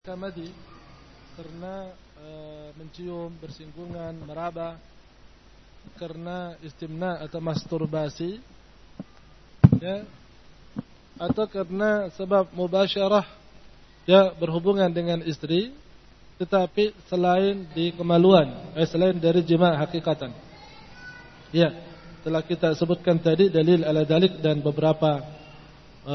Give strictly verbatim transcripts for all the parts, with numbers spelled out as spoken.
Kamadi karena e, mencium, bersinggungan, meraba, karena istimna atau masturbasi, ya, atau karena sebab mubasyarah, ya, berhubungan dengan istri, tetapi selain di kemaluan, eh, selain dari jima' hakikatan. Ya, telah kita sebutkan tadi dalil ala dalik dan beberapa e,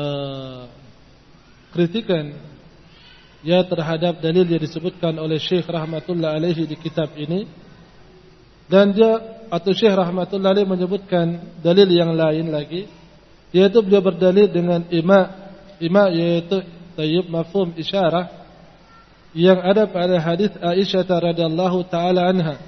kritikan, ya, terhadap dalil yang disebutkan oleh Syekh rahmatullah alaihi di kitab ini. Dan dia atau Syekh rahmatullah alaihi menyebutkan dalil yang lain lagi, yaitu beliau berdalil dengan ima ima yaitu tayyib mafhum isyarah yang ada pada hadis Aisyah radhiyallahu taala anha,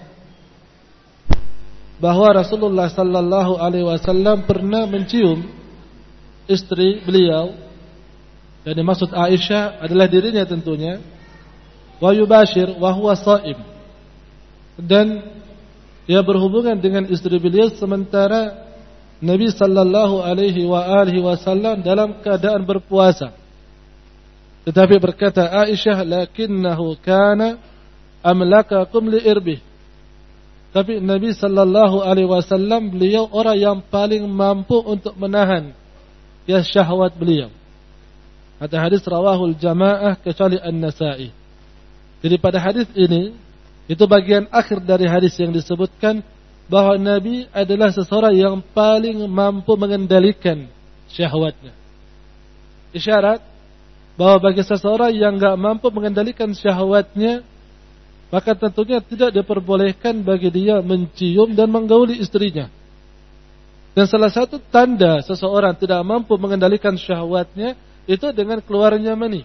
bahwa Rasulullah sallallahu alaihi wasallam pernah mencium istri beliau. Dan dimaksud Aisyah adalah dirinya tentunya. Wa yubashir wa huwa shaim. Dan ia berhubungan dengan istri beliau sementara Nabi sallallahu alaihi wa alihi wasallam dalam keadaan berpuasa. Tetapi berkata Aisyah, lakinnahu kana amlakakum li irbih. Tapi Nabi sallallahu alaihi wasallam beliau orang yang paling mampu untuk menahan ya syahwat beliau. Ada hadis rawahul jamaah kecuali An-Nasa'i. Jadi pada hadis ini, itu bagian akhir dari hadis yang disebutkan bahwa Nabi adalah seseorang yang paling mampu mengendalikan syahwatnya. Isyarat bahwa bagi seseorang yang enggak mampu mengendalikan syahwatnya, maka tentunya tidak diperbolehkan bagi dia mencium dan menggauli istrinya. Dan salah satu tanda seseorang tidak mampu mengendalikan syahwatnya itu dengan keluarnya mani.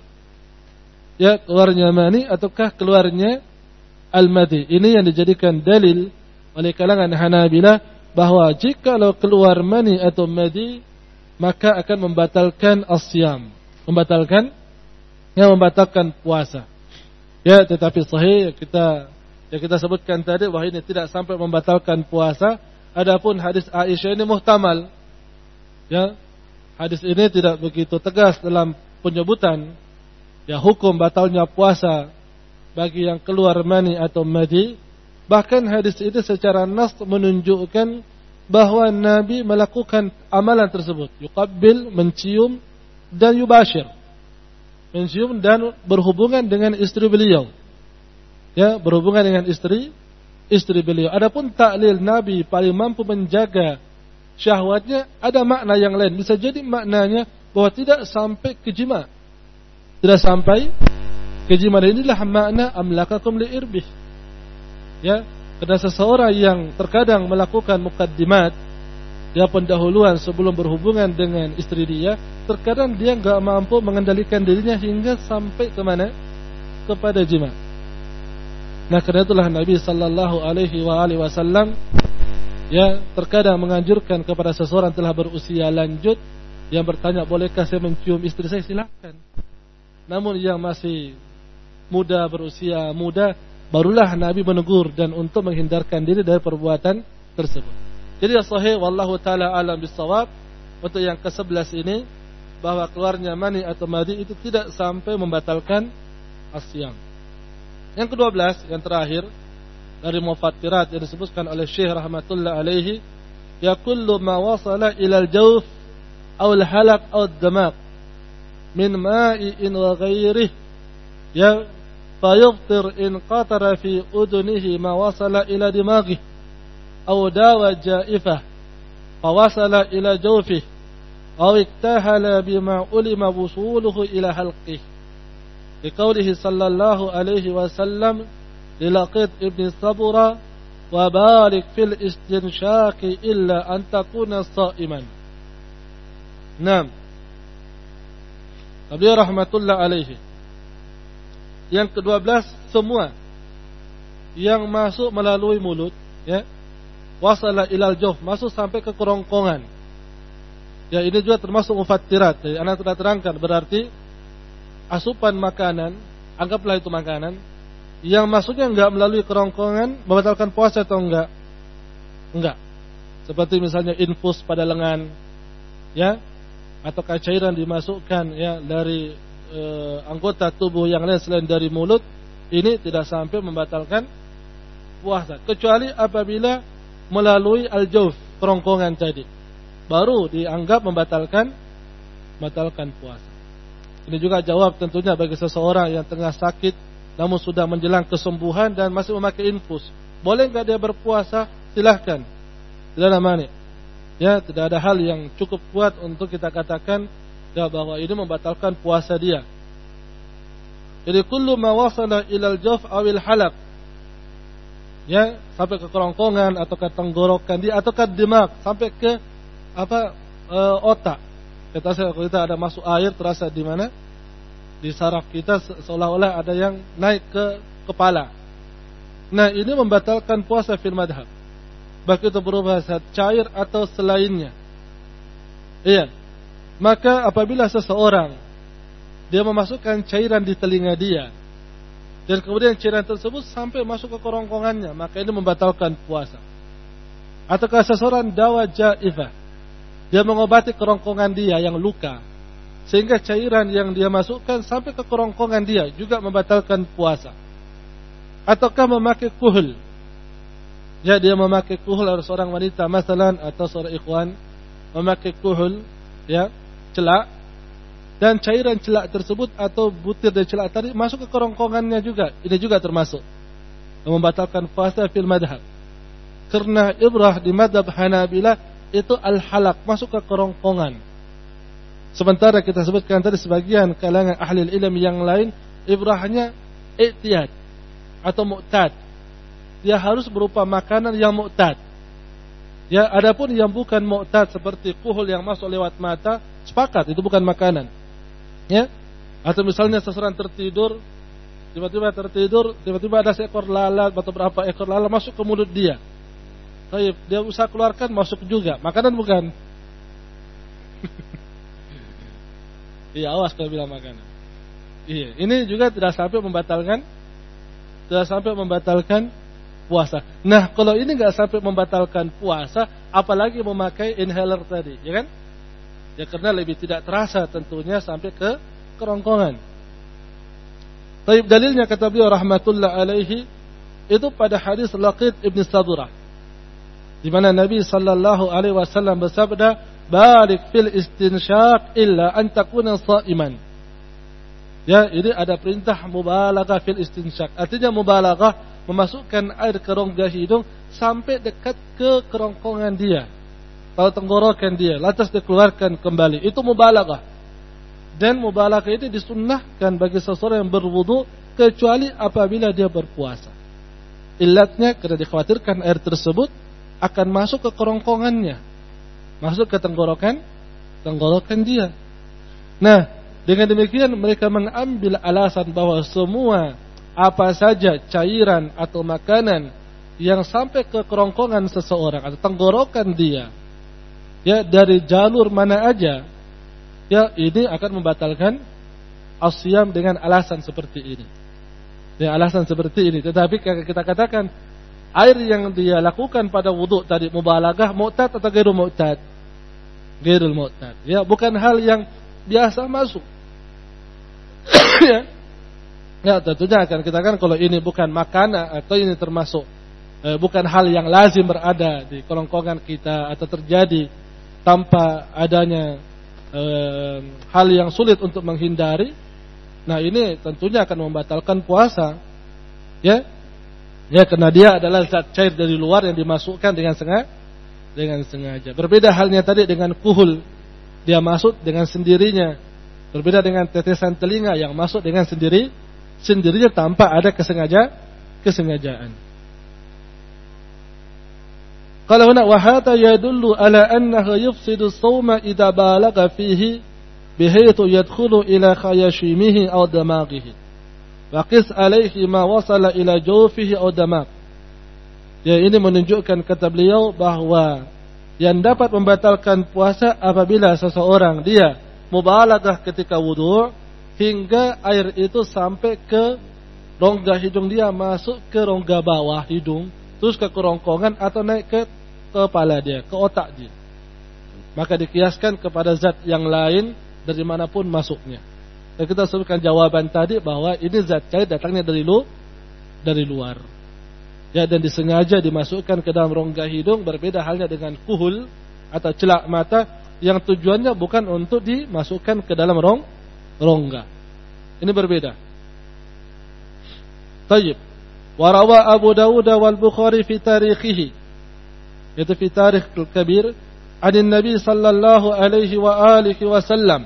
Ya, keluarnya mani ataukah keluarnya al-madi. Ini yang dijadikan dalil oleh kalangan Hanabilah bahwa jikalau keluar mani atau madi maka akan membatalkan as-siyam, membatalkan ya membatalkan puasa. Ya, tetapi sahih kita yang kita sebutkan tadi bahwa ini tidak sampai membatalkan puasa. Adapun hadis Aisyah ini muhtamal. Ya, hadis ini tidak begitu tegas dalam penyebutan ya hukum batalnya puasa bagi yang keluar mani atau madi. Bahkan hadis ini secara nas menunjukkan bahwa Nabi melakukan amalan tersebut, yuqabbil, mencium, dan yubashir, mencium dan berhubungan dengan istri beliau. Ya, berhubungan dengan istri istri beliau. Adapun taklil Nabi paling mampu menjaga syahwatnya, ada makna yang lain. Bisa jadi maknanya bahwa tidak sampai ke jima. Tidak sampai ke jima. Dan inilah makna amlakakum li irbih. Ya, karena seseorang yang terkadang melakukan mukaddimat, dia pendahuluan sebelum berhubungan dengan istri dia, terkadang dia enggak mampu mengendalikan dirinya hingga sampai ke mana? Kepada jima. Nah, karena itulah Nabi sallallahu alaihi wa alihi wasallam ya terkadang menganjurkan kepada seseorang telah berusia lanjut yang bertanya, bolehkah saya mencium istri saya? Silakan. Namun yang masih muda, berusia muda, barulah Nabi menegur dan untuk menghindarkan diri dari perbuatan tersebut. Jadi sahih wallahu taala alam bisawab untuk yang kesebelas ini, bahwa keluarnya mani atau madi itu tidak sampai membatalkan as-siyam. Yang kedua belas, yang terakhir dari mufattirat yang disebutkan oleh Syekh rahmatullah alaihi, ya kullu ma wasala ila al-jawf aw al-halaq aw ad-damaq min ma'in wa ghairihi ya fayuftir in qatara fi udunihi ma wasala ila dimaghi aw dawa ja'ifah fa wasala ila jawfihi aw iktahala bima ulima wusuluhu ila halqihi liqaulihi sallallahu alaihi wasallam للقيط ابن صبرة وبارك في الاستنشاق إلا أن تكون صائما. Naam. Beliau rahmatullah alaihi. Yang kedua belas, semua yang masuk melalui mulut, ya, wasala ilal jawf, masuk sampai ke kerongkongan. Ya, ini juga termasuk mufattirat. Jadi anak sudah terangkan, berarti asupan makanan, anggaplah itu makanan yang masuknya enggak melalui kerongkongan, membatalkan puasa atau enggak? Enggak. Seperti misalnya infus pada lengan, ya, atau cairan dimasukkan ya dari e, anggota tubuh yang lain selain dari mulut, ini tidak sampai membatalkan puasa, kecuali apabila melalui al-jawf, kerongkongan tadi, baru dianggap membatalkan membatalkan puasa. Ini juga jawab tentunya bagi seseorang yang tengah sakit namun sudah menjelang kesembuhan dan masih memakai infus. Boleh enggak dia berpuasa? Silahkan. Tidak ada mani. Ya, tidak ada hal yang cukup kuat untuk kita katakan ya, bahwa ini membatalkan puasa dia. Jadi kullu ma wasala ilal jawf awil halaq, ya, sampai ke kerongkongan atau ke tenggorokan dia atau ke dimak, sampai ke apa e, otak. Kita kalau kita ada masuk air terasa di mana? Di saraf kita seolah-olah ada yang naik ke kepala. Nah, ini membatalkan puasa fil madhab. Baik itu berupa zat cair atau selainnya. Iya. Maka apabila seseorang dia memasukkan cairan di telinga dia dan kemudian cairan tersebut sampai masuk ke kerongkongannya, maka ini membatalkan puasa. Ataukah seseorang dawa jaifah, dia mengobati kerongkongan dia yang luka, sehingga cairan yang dia masukkan sampai ke kerongkongan dia juga membatalkan puasa. Ataukah memakai kuhul, ya, dia memakai kuhul, ada seorang wanita masalan atau seorang ikhwan memakai kuhul, ya, celak, dan cairan celak tersebut atau butir dari celak tadi masuk ke kerongkongannya juga, ini juga termasuk membatalkan puasa fil madhab. Karena ibrah di madhab Hanabilah itu al-halaq, masuk ke kerongkongan. Sementara kita sebutkan tadi sebagian kalangan ahli ilmu yang lain ibrahnya i'tiyad atau mu'tad. Dia harus berupa makanan yang mu'tad. Ya, adapun yang bukan mu'tad seperti kuhul yang masuk lewat mata, sepakat itu bukan makanan. Ya. Atau misalnya seseorang tertidur, tiba-tiba tertidur, tiba-tiba ada seekor lalat atau berapa ekor lalat masuk ke mulut dia. Baik, dia usaha keluarkan, masuk juga. Makanan bukan? Iya, awas kalau bilang makanan. Iya, ini juga tidak sampai membatalkan, tidak sampai membatalkan puasa. Nah, kalau ini nggak sampai membatalkan puasa, apalagi memakai inhaler tadi, ya kan? Ya, karena lebih tidak terasa tentunya sampai ke kerongkongan. Baik, dalilnya kata beliau rahmatullah alaihi itu pada hadis Laqit ibn Sadurah, di mana Nabi sallallahu alaihi wasallam bersabda, "Barik fil istinsyaq illa an takuna sha'iman." Ya, ini ada perintah mubalaghah fil istinsyaq. Artinya mubalaghah memasukkan air ke rongga hidung sampai dekat ke kerongkongan dia, atau tenggorokan dia, lantas dikeluarkan kembali. Itu mubalaghah. Dan mubalaghah itu disunnahkan bagi seseorang yang berwudu kecuali apabila dia berpuasa. Illatnya karena dikhawatirkan air tersebut akan masuk ke kerongkongannya, masuk ke tenggorokan tenggorokan dia. Nah, dengan demikian mereka mengambil alasan bahwa semua apa saja cairan atau makanan yang sampai ke kerongkongan seseorang atau tenggorokan dia, ya, dari jalur mana aja, ya, ini akan membatalkan asyam dengan alasan seperti ini. Ya, alasan seperti ini. Tetapi kita katakan air yang dia lakukan pada wudhu tadi mubalaghah, mu'tad atau ghairul mu'tad? Ghairul mu'tad. Ya, bukan hal yang biasa masuk. Ya. Ya, tentunya akan kita kan kalau ini bukan makanan atau ini termasuk eh, bukan hal yang lazim berada di kerongkongan kita atau terjadi tanpa adanya eh, hal yang sulit untuk menghindari. Nah, ini tentunya akan membatalkan puasa. Ya. Ya, karena dia adalah zat cair dari luar yang dimasukkan dengan sengaja, dengan sengaja. Berbeda halnya tadi dengan kuhul, dia masuk dengan sendirinya. Berbeda dengan tetesan telinga yang masuk dengan sendiri, sendirinya tanpa ada kesengaja, kesengajaan. Qala huna wa hadha yadullu ala annahu yufsidu as-sawma idza balagha fihi bihaythu yadkhulu ila khayashimihi aw damaghihi. Waqis alaihi ma wasala ila jawfihi aw damaq. Ya, ini menunjukkan kata beliau bahwa yang dapat membatalkan puasa apabila seseorang dia mubalaghah ketika wudu hingga air itu sampai ke rongga hidung dia, masuk ke rongga bawah hidung, terus ke kerongkongan atau naik ke kepala dia, ke otak dia. Maka dikiaskan kepada zat yang lain dari manapun masuknya. Dan kita sebutkan jawaban tadi bahwa ini zat cair datangnya dari lu, dari luar. Ya, dan disengaja dimasukkan ke dalam rongga hidung, berbeda halnya dengan kuhul atau celak mata yang tujuannya bukan untuk dimasukkan ke dalam rong, rongga. Ini berbeda. Tayyib. Wa rawa Abu Dawud wal Bukhari fi tarikhihi. Itu fi Tarikh al-Kabir, an Nabi sallallahu alaihi wa alihi wasallam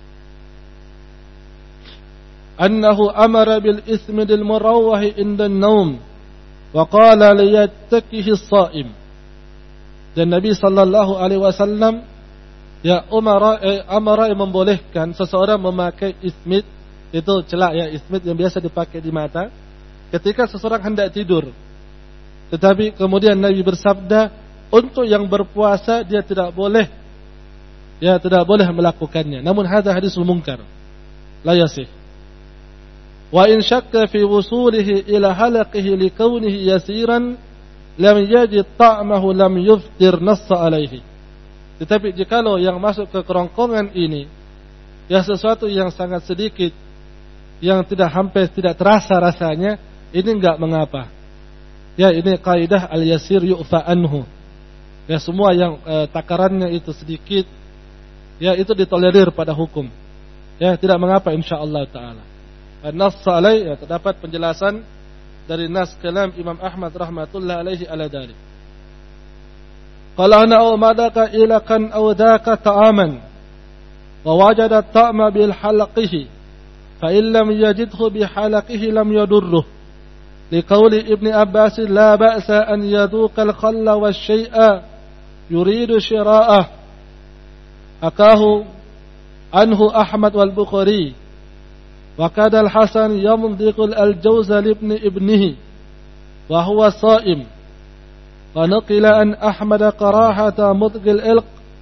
annahu amara bil ismid al murawwah inda an-naum wa qala liyattakihi as-sa'im. Dan Nabi sallallahu alaihi wasallam ya umara eh, amara yang membolehkan seseorang memakai ismid, itu celak ya, ismid yang biasa dipakai di mata ketika seseorang hendak tidur. Tetapi kemudian Nabi bersabda, untuk yang berpuasa dia tidak boleh ya tidak boleh melakukannya. Namun hadis hadis munkar la yasih. Wa in syakka fi wusulihi ila halaqihi li kaunihi yasiran lam yajid ta'mahu lam yuftir nassa alaihi. Tetapi jikalau yang masuk ke kerongkongan ini ya sesuatu yang sangat sedikit, yang tidak hampir tidak terasa rasanya, ini enggak mengapa. Ya, ini kaidah al-yasir yu'fa anhu. Ya, semua yang eh, takarannya itu sedikit, ya itu ditolerir pada hukum. Ya, tidak mengapa insyaallah taala. An-nass alai, ya, terdapat penjelasan dari nas kalam Imam Ahmad rahmatullah alaihi ala dzalik. Qala ana aw madaka ilakan aw daka ta'aman wa wajada ta'ma bil halaqihi fa in lam yajidhu bi halaqihi lam yadurruh. Liqauli Ibnu Abbas la ba'sa an yaduqa al-khalla wash-shay'a yuridu shira'ah. Akahu anhu Ahmad wal Bukhari. Wa kada al-Hasan yamdiqul al-jawza li ibni ibnihi wa huwa sha'im. Wa naqila an Ahmad karahata mudqil ilq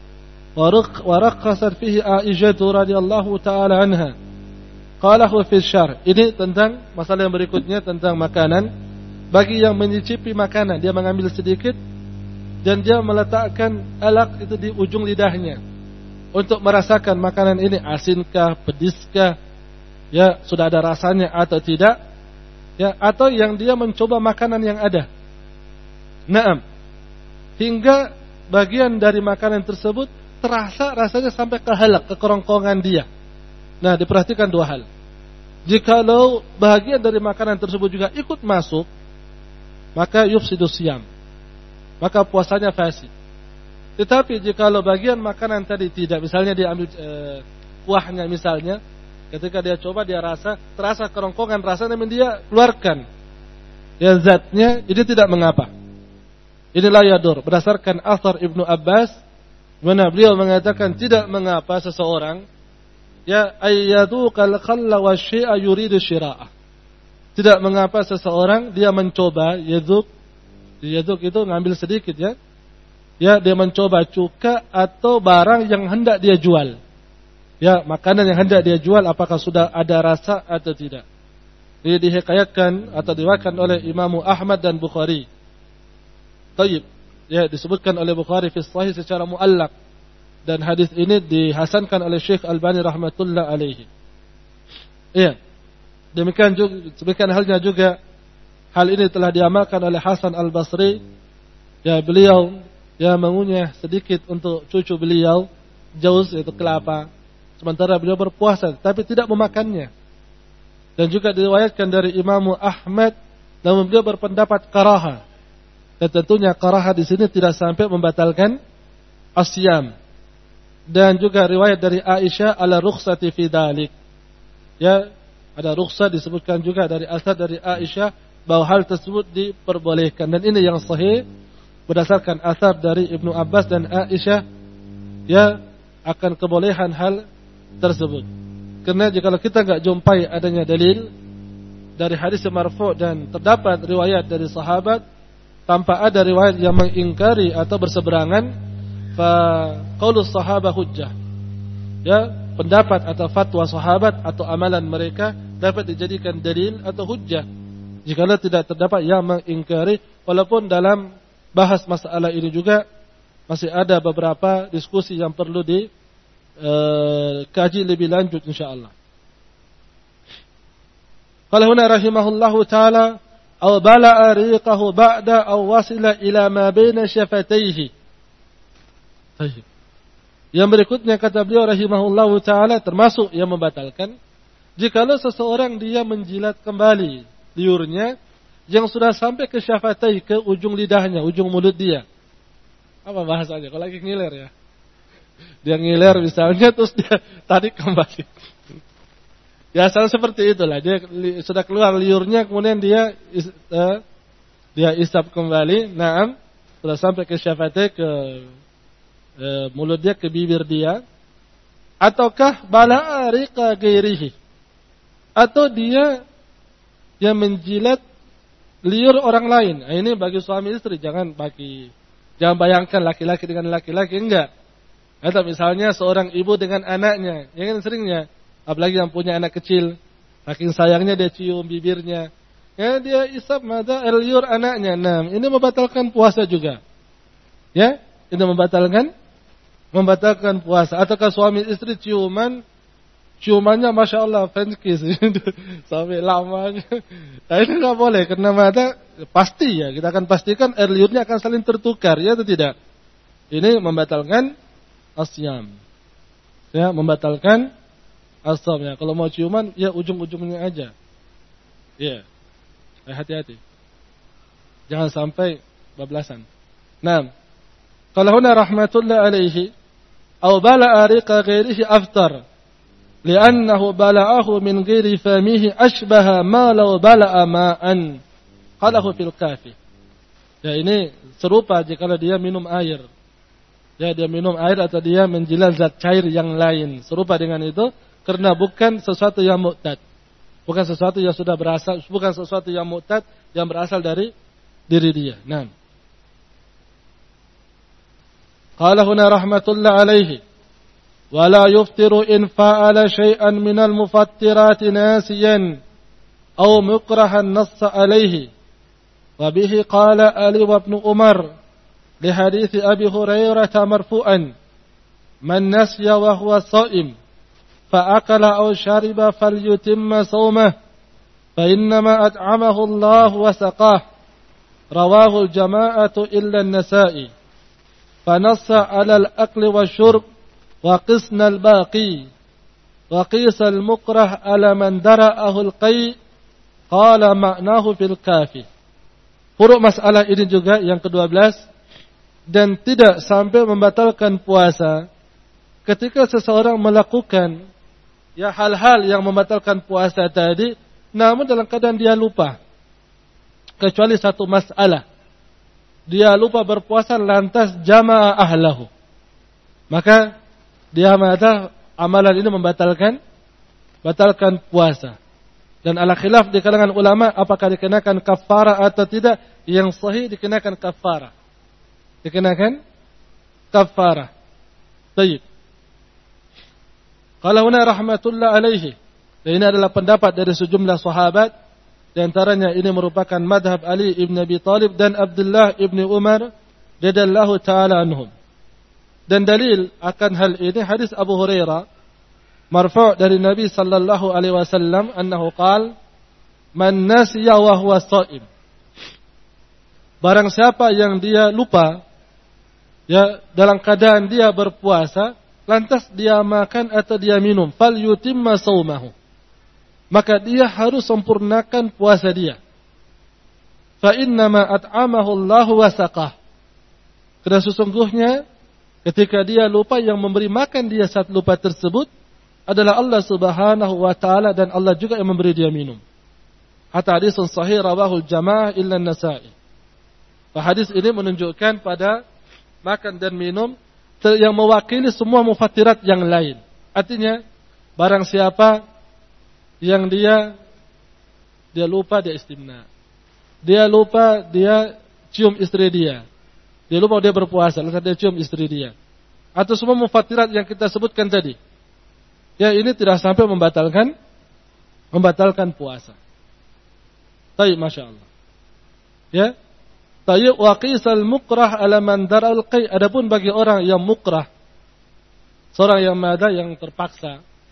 wa rakhasat fihi Aisyah radhiyallahu ta'ala anha. Qalahu fi syarh. Ini tentang masalah yang berikutnya tentang makanan. Bagi yang menyicipi makanan, dia mengambil sedikit dan dia meletakkan alaq itu di ujung lidahnya untuk merasakan makanan ini asinkah, pediskah, ya sudah ada rasanya atau tidak, ya atau yang dia mencoba makanan yang ada. Naam. Hingga bagian dari makanan tersebut terasa rasanya sampai ke halak, ke kerongkongan dia. Nah, diperhatikan dua hal. Jikalau bagian dari makanan tersebut juga ikut masuk, maka yufsidu siyam, maka puasanya fasid. Tetapi jikalau bagian makanan tadi tidak, misalnya dia ambil e, kuahnya misalnya, ketika dia coba dia rasa, terasa kerongkongan rasanya, namun dia keluarkan ya zatnya, ini tidak mengapa. Inilah yadur, berdasarkan athar Ibnu Abbas, mana beliau mengatakan tidak mengapa seseorang ya ayyaduqal khalla wa syai'a yuridu syira'ah. Tidak mengapa seseorang dia mencoba yaduk, yaduk itu ngambil sedikit ya. Ya, dia mencoba cuka atau barang yang hendak dia jual. Ya, makanan yang hendak dia jual apakah sudah ada rasa atau tidak. Ini dihikayatkan atau diwakilkan oleh Imam Ahmad dan Bukhari. Tayyib. Ya, disebutkan oleh Bukhari fi sahih secara muallaq. Dan hadis ini dihasankan oleh Syekh Albani rahmatullah alaihi. Iya. Demikian juga, demikian halnya juga hal ini telah diamalkan oleh Hasan Al-Basri. Ya, beliau ya mengunyah sedikit untuk cucu beliau, jauz yaitu kelapa. Sementara beliau berpuasa tapi tidak memakannya. Dan juga diriwayatkan dari Imam Ahmad, namun beliau berpendapat karaha. Dan tentunya karaha di sini tidak sampai membatalkan asyam. Dan juga riwayat dari Aisyah ala rukhsati fi dalik. Ya, ada rukhsah disebutkan juga dari asal dari Aisyah bahwa hal tersebut diperbolehkan, dan ini yang sahih berdasarkan asar dari Ibnu Abbas dan Aisyah ya akan kebolehan hal tersebut. Karena jika kita enggak jumpai adanya dalil dari hadis marfu' dan terdapat riwayat dari sahabat tanpa ada riwayat yang mengingkari atau berseberangan, fa qaulus sahabah hujjah. Ya, pendapat atau fatwa sahabat atau amalan mereka dapat dijadikan dalil atau hujjah jikalau tidak terdapat yang mengingkari, walaupun dalam bahas masalah ini juga masih ada beberapa diskusi yang perlu dikaji lebih lanjut insyaallah. Qala huna rahimahullahu ta'ala aw bala'a riqahu ba'da aw wasila ila ma baina syafatayhi. Baik. Yang berikutnya kata beliau rahimahullahu ta'ala termasuk yang membatalkan jikalau seseorang dia menjilat kembali liurnya yang sudah sampai ke syafatai, ke ujung lidahnya, ujung mulut dia. Apa bahasanya? Kalau lagi ngiler ya. Dia ngiler misalnya terus dia tarik kembali. Biasanya seperti itulah. Dia sudah keluar liurnya kemudian dia uh, dia isap kembali. Naam, sudah sampai ke syafatai, ke uh, mulut dia, ke bibir dia. Ataukah bala'a riqa ghairihi, atau dia yang menjilat liur orang lain. Nah, ini bagi suami istri, jangan bagi jangan bayangkan laki-laki dengan laki-laki, enggak. Atau misalnya seorang ibu dengan anaknya, yang seringnya, apalagi yang punya anak kecil, saking sayangnya dia cium bibirnya, ya dia isap mata liur anaknya. Nah, ini membatalkan puasa juga. Ya, ini membatalkan membatalkan puasa. Ataukah suami istri ciuman, ciumannya masya Allah French kiss sampai lamanya. Nah, ini nggak boleh karena mata pasti ya kita akan pastikan air liurnya akan saling tertukar, ya atau tidak. Ini membatalkan asyam, ya membatalkan asyamnya. Kalau mau ciuman ya ujung-ujungnya aja, ya hati-hati, jangan sampai bablasan. Nah, kalau huna rahmatullah alaihi aw bala'a riqa ghairihi aftar li'annahu bala'ahu min ghairi famihi ashbaha ma law bala'a ma'an qalahu fil kafi. Ya ini serupa jika dia minum air. Ya dia minum air atau dia menjilat zat cair yang lain. Serupa dengan itu karena bukan sesuatu yang mu'tad. Bukan sesuatu yang sudah berasal, bukan sesuatu yang mu'tad yang berasal dari diri dia. Nah. Qala huna rahmatullah alaihi wa la yuftiru in fa'ala shay'an minal mufattirati nasiyan aw mukrahan nassa alaihi. Wa bihi qala Ali wa ibn Umar li hadits Abi Hurairah marfu'an man nasiya wa huwa sha'im fa akala aw shariba falyutimma shawmah fa innama at'amahu Allah wa saqah. Rawahu al-jama'atu illa an-Nasa'i. Fa nassa 'ala al-akli wasyurb wa qisna al-baqi wa qisa al-mukrah 'ala man dara'ahu al-qai' qala ma'nahu fil kafi. Furuk masalah ini juga yang kedua belas, dan tidak sampai membatalkan puasa ketika seseorang melakukan ya hal-hal yang membatalkan puasa tadi, namun dalam keadaan dia lupa. Kecuali satu masalah, dia lupa berpuasa lantas jama'a ahlahu, maka dia mengatakan amalan ini membatalkan batalkan puasa. Dan ala khilaf di kalangan ulama apakah dikenakan kafarah atau tidak. Yang sahih dikenakan kafarah. Dikenakan kafarah. Baik. Qala huna rahmatullah alaihi. Dan ini adalah pendapat dari sejumlah sahabat. Di antaranya ini merupakan madhab Ali ibn Abi Talib dan Abdullah ibn Umar radhiyallahu ta'ala anhum. Dan dalil akan hal ini hadis Abu Hurairah marfu' dari Nabi sallallahu alaihi wasallam annahu qala man nasiya wa huwa sha'im. Barang siapa yang dia lupa ya dalam keadaan dia berpuasa lantas dia makan atau dia minum, fal yutimma shaumahu, maka dia harus sempurnakan puasa dia. Fa innama at'amahu Allah wa saqah, karena sesungguhnya ketika dia lupa yang memberi makan dia saat lupa tersebut adalah Allah Subhanahu wa taala dan Allah juga yang memberi dia minum. Hatta hadis sahih rawahul jamaah illa an-Nasa'i. Hadis ini menunjukkan pada makan dan minum yang mewakili semua mufattirat yang lain. Artinya barang siapa yang dia dia lupa dia istimna, dia lupa dia cium istri dia, dia lupa dia berpuasa lalu dia cium istri dia, atau semua mufattirat yang kita sebutkan tadi, ya ini tidak sampai membatalkan membatalkan puasa. Baik, masya Allah. Ya. Tayyib wa qisal mukrah ala man daral qai. Adapun bagi orang yang mukrah, seorang yang mada yang terpaksa,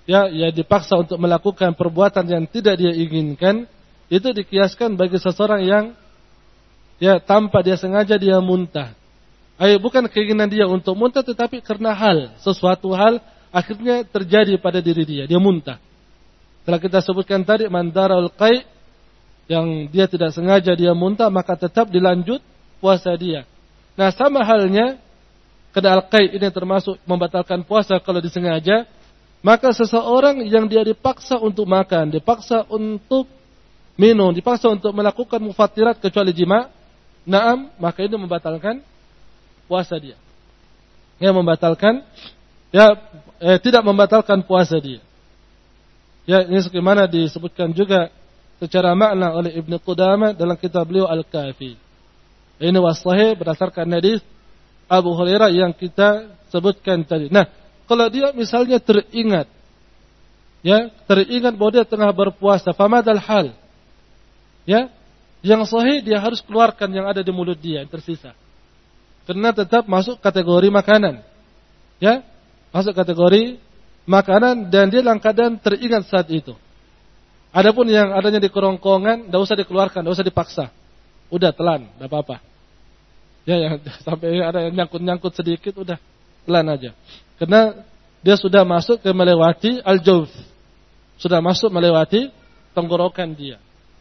ya, ya dipaksa untuk melakukan perbuatan yang tidak dia inginkan, itu dikiaskan bagi seseorang yang ya tanpa dia sengaja dia muntah. Ayo, bukan keinginan dia untuk muntah, tetapi karena hal, sesuatu hal akhirnya terjadi pada diri dia, dia muntah. Setelah kita sebutkan tadi mandarul qai, yang dia tidak sengaja dia muntah, maka tetap dilanjut puasa dia. Nah, sama halnya karena al-qai ini termasuk membatalkan puasa kalau disengaja, maka seseorang yang dia dipaksa untuk makan, dipaksa untuk minum, dipaksa untuk melakukan mufattirat kecuali jima, naam, maka ini membatalkan puasa dia. Ya, membatalkan, ya, eh, tidak membatalkan puasa dia. Ya, ini sebagaimana disebutkan juga secara makna oleh Ibnu Qudamah dalam kitab beliau Al-Kafi. Ini wasahih berdasarkan hadis Abu Hurairah yang kita sebutkan tadi. Nah, kalau dia misalnya teringat, ya, teringat bahwa dia tengah berpuasa, famadal hal, ya, yang sahih dia harus keluarkan yang ada di mulut dia yang tersisa, karena tetap masuk kategori makanan, ya, masuk kategori makanan dan dia dalam keadaan teringat saat itu. Adapun yang adanya di kerongkongan, tidak usah dikeluarkan, tidak usah dipaksa, udah telan, tidak apa-apa. Ya, yang sampai ada yang nyangkut-nyangkut sedikit, udah telan aja. Karena dia sudah masuk ke melewati al-jawf, sudah masuk melewati tenggorokan dia.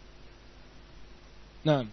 Nah,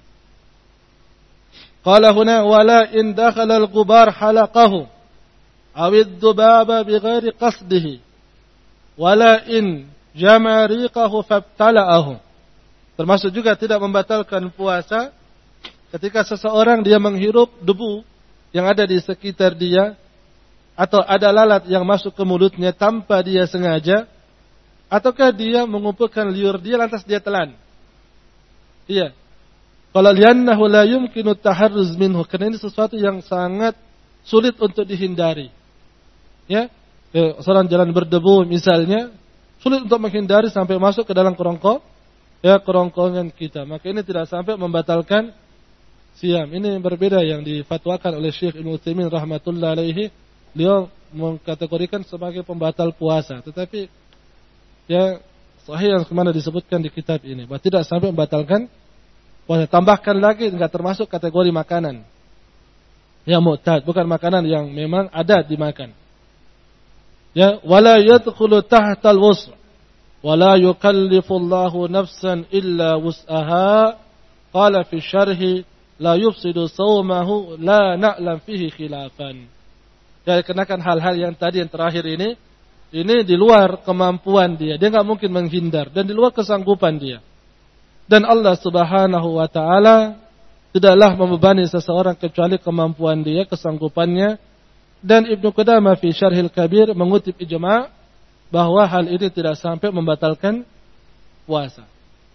qala huna wala in dakhala al-ghubar halaqahu aw ad-dubaba bighairi qasdihi wala in jama'a riqahu fabtala'ahu. Termasuk juga tidak membatalkan puasa ketika seseorang dia menghirup debu yang ada di sekitar dia, atau ada lalat yang masuk ke mulutnya tanpa dia sengaja, ataukah dia mengumpulkan liur dia lantas dia telan. Iya. Qala li'annahu la yumkinu taharruz minhu, karena ini sesuatu yang sangat sulit untuk dihindari. Ya, seorang jalan berdebu misalnya, sulit untuk menghindari sampai masuk ke dalam kerongkong, ya, kerongkongan kita. Maka ini tidak sampai membatalkan siam. Ini berbeda yang difatwakan oleh Syekh Ibnu Utsaimin rahmatullah alaihi. Beliau mengkategorikan sebagai pembatal puasa. Tetapi ya sahih yang kemana disebutkan di kitab ini, bahwa tidak sampai membatalkan puasa. Tambahkan lagi enggak termasuk kategori makanan yang mu'tad, bukan makanan yang memang ada dimakan. Ya, wala yadkhulu tahtal wus' wala yukallifullahu nafsan illa wus'aha. Qala fi syarhi la yufsidu sawmahu la na'lam fihi khilafan. Ya, dikenakan hal-hal yang tadi yang terakhir ini, ini di luar kemampuan dia, dia enggak mungkin menghindar, dan di luar kesanggupan dia. Dan Allah Subhanahu wa taala tidaklah membebani seseorang kecuali kemampuan dia, kesanggupannya. Dan Ibnu Qudamah fi Syarhil Kabir mengutip ijma' bahwa hal ini tidak sampai membatalkan puasa.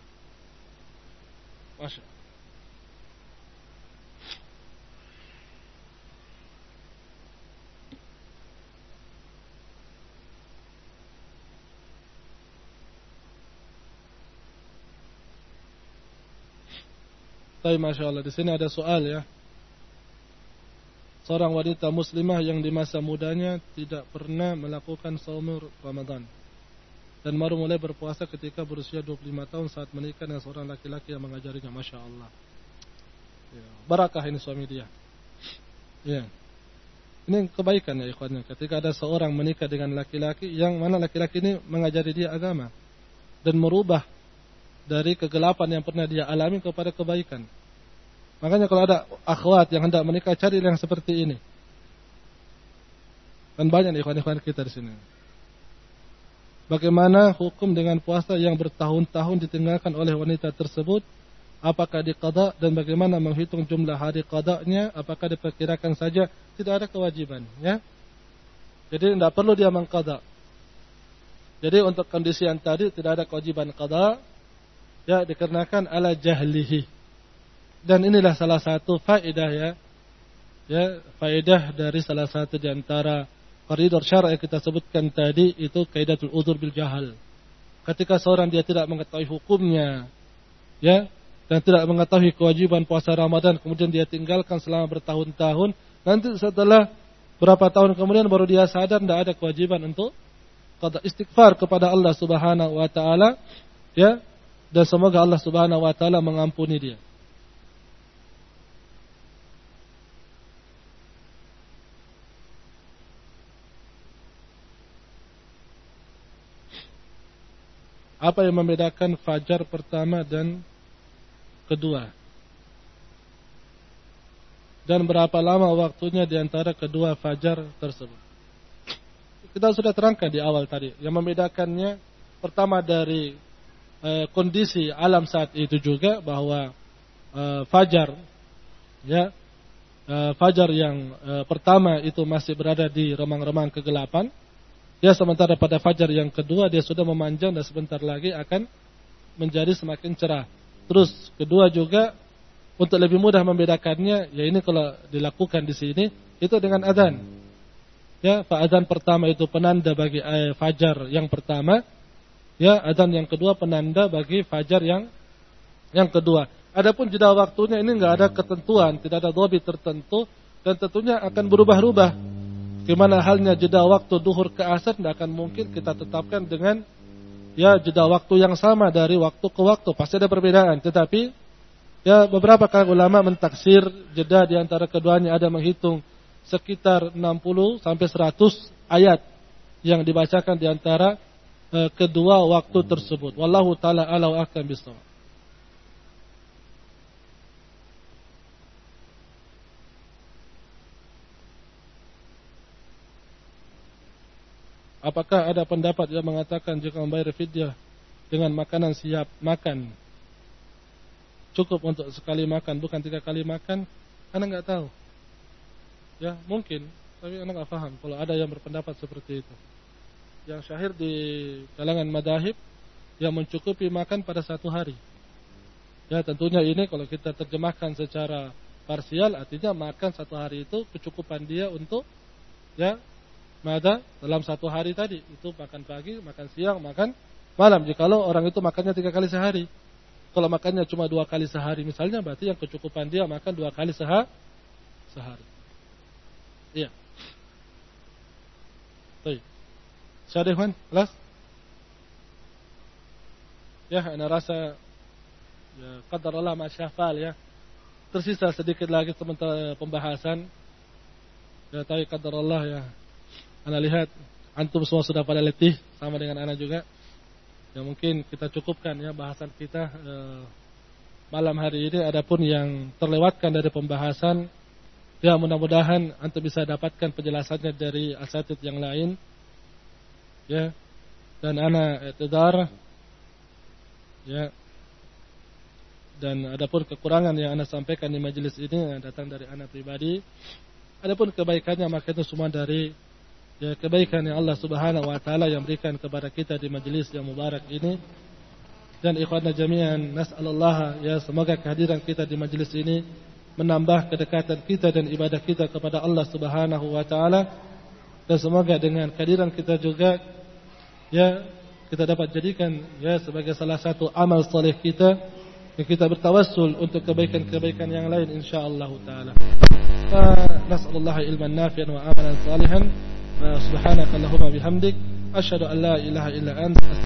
Masya. Tapi Masya Allah, di sini ada soal ya. Seorang wanita muslimah yang di masa mudanya tidak pernah melakukan saum Ramadan dan baru mulai berpuasa ketika berusia dua puluh lima tahun saat menikah dengan seorang laki-laki yang mengajarinya. Masya Allah, ya, barakah ini suami dia. Ya, ini kebaikan ya ikhwannya. Ketika ada seorang menikah dengan laki-laki yang mana laki-laki ini mengajari dia agama dan merubah dari kegelapan yang pernah dia alami kepada kebaikan. Makanya kalau ada akhwat yang hendak menikah, cari yang seperti ini. Dan banyak ikhwan-ikhwan kita di sini. Bagaimana hukum dengan puasa yang bertahun-tahun ditinggalkan oleh wanita tersebut? Apakah diqada dan bagaimana menghitung jumlah hari qadanya? Apakah diperkirakan saja? Tidak ada kewajiban, ya. Jadi tidak perlu dia mengqada. Jadi untuk kondisi yang tadi tidak ada kewajiban qada. Ya, dikarenakan ala jahlihi. Dan inilah salah satu faedah ya. Ya, faedah dari salah satu di antara koridor syar'i yang kita sebutkan tadi, itu kaidatul udzur bil jahal. Ketika seorang dia tidak mengetahui hukumnya, ya, dan tidak mengetahui kewajiban puasa Ramadan, kemudian dia tinggalkan selama bertahun-tahun, nanti setelah berapa tahun kemudian baru dia sadar tidak ada kewajiban untuk qada istighfar kepada Allah Subhanahu wa taala, ya, dan semoga Allah Subhanahu wa taala mengampuni dia. Apa yang membedakan fajar pertama dan kedua? Dan berapa lama waktunya di antara kedua fajar tersebut? Kita sudah terangkan di awal tadi. Yang membedakannya pertama dari eh, kondisi alam saat itu juga, bahwa eh, fajar, ya, eh, fajar yang eh, pertama itu masih berada di remang-remang kegelapan. Ya, sementara pada fajar yang kedua dia sudah memanjang dan sebentar lagi akan menjadi semakin cerah. Terus kedua juga, untuk lebih mudah membedakannya, ya ini kalau dilakukan di sini itu dengan adzan. Ya, adzan pertama itu penanda bagi eh, fajar yang pertama. Ya, adzan yang kedua penanda bagi fajar yang yang kedua. Adapun jeda waktunya ini enggak ada ketentuan, tidak ada dhabit tertentu, dan tentunya akan berubah-ubah. Gimana halnya jeda waktu duhur ke asar, tidak akan mungkin kita tetapkan dengan ya jeda waktu yang sama dari waktu ke waktu, pasti ada perbedaan. Tetapi ya, beberapa kalangan ulama mentaksir jeda di antara keduanya, ada menghitung sekitar enam puluh sampai seratus ayat yang dibacakan di antara uh, kedua waktu tersebut. Wallahu taala a'lam bishawab. Apakah ada pendapat yang mengatakan jika membayar fidyah dengan makanan siap makan cukup untuk sekali makan, bukan tiga kali makan? Anda nggak tahu. Ya, mungkin, tapi Anda nggak paham kalau ada yang berpendapat seperti itu. Yang syahir di kalangan madhahib yang mencukupi makan pada satu hari. Ya, tentunya ini kalau kita terjemahkan secara parsial, artinya makan satu hari itu kecukupan dia untuk ya mada dalam satu hari tadi. Itu makan pagi, makan siang, makan malam. Jikalau orang itu makannya tiga kali sehari. Kalau makannya cuma dua kali sehari misalnya, berarti yang kecukupan dia makan dua kali seha, sehari. Iya. Baik. Syarih man, kelas? Ya, ana rasa ya qadarullah masyafal ya. Tersisa sedikit lagi sementara pembahasan. Ya, tapi qadarullah ya. Ana lihat antum semua sudah pada letih, sama dengan ana juga. Ya, mungkin kita cukupkan ya bahasan kita eh, malam hari ini. Adapun yang terlewatkan dari pembahasan, ya mudah-mudahan antum bisa dapatkan penjelasannya dari asatidz yang lain. Ya. Dan ana i'tidar. Ya. Dan adapun kekurangan yang ana sampaikan di majelis ini datang dari ana pribadi. Adapun kebaikannya maka itu semua dari ya kebaikan yang Allah Subhanahu wa taala yang berikan kepada kita di majelis yang mubarak ini. Dan ikhwanna jami'an, nas'alullah ya semoga kehadiran kita di majelis ini menambah kedekatan kita dan ibadah kita kepada Allah Subhanahu wa taala. Dan semoga dengan kehadiran kita juga ya kita dapat jadikan ya sebagai salah satu amal saleh kita, yang kita bertawassul untuk kebaikan-kebaikan yang lain insyaallah taala. Nas'alullah ilman nafi'an wa amalan salihan. Subhanakallahumma bihamdik asyhadu an la ilaha illa anta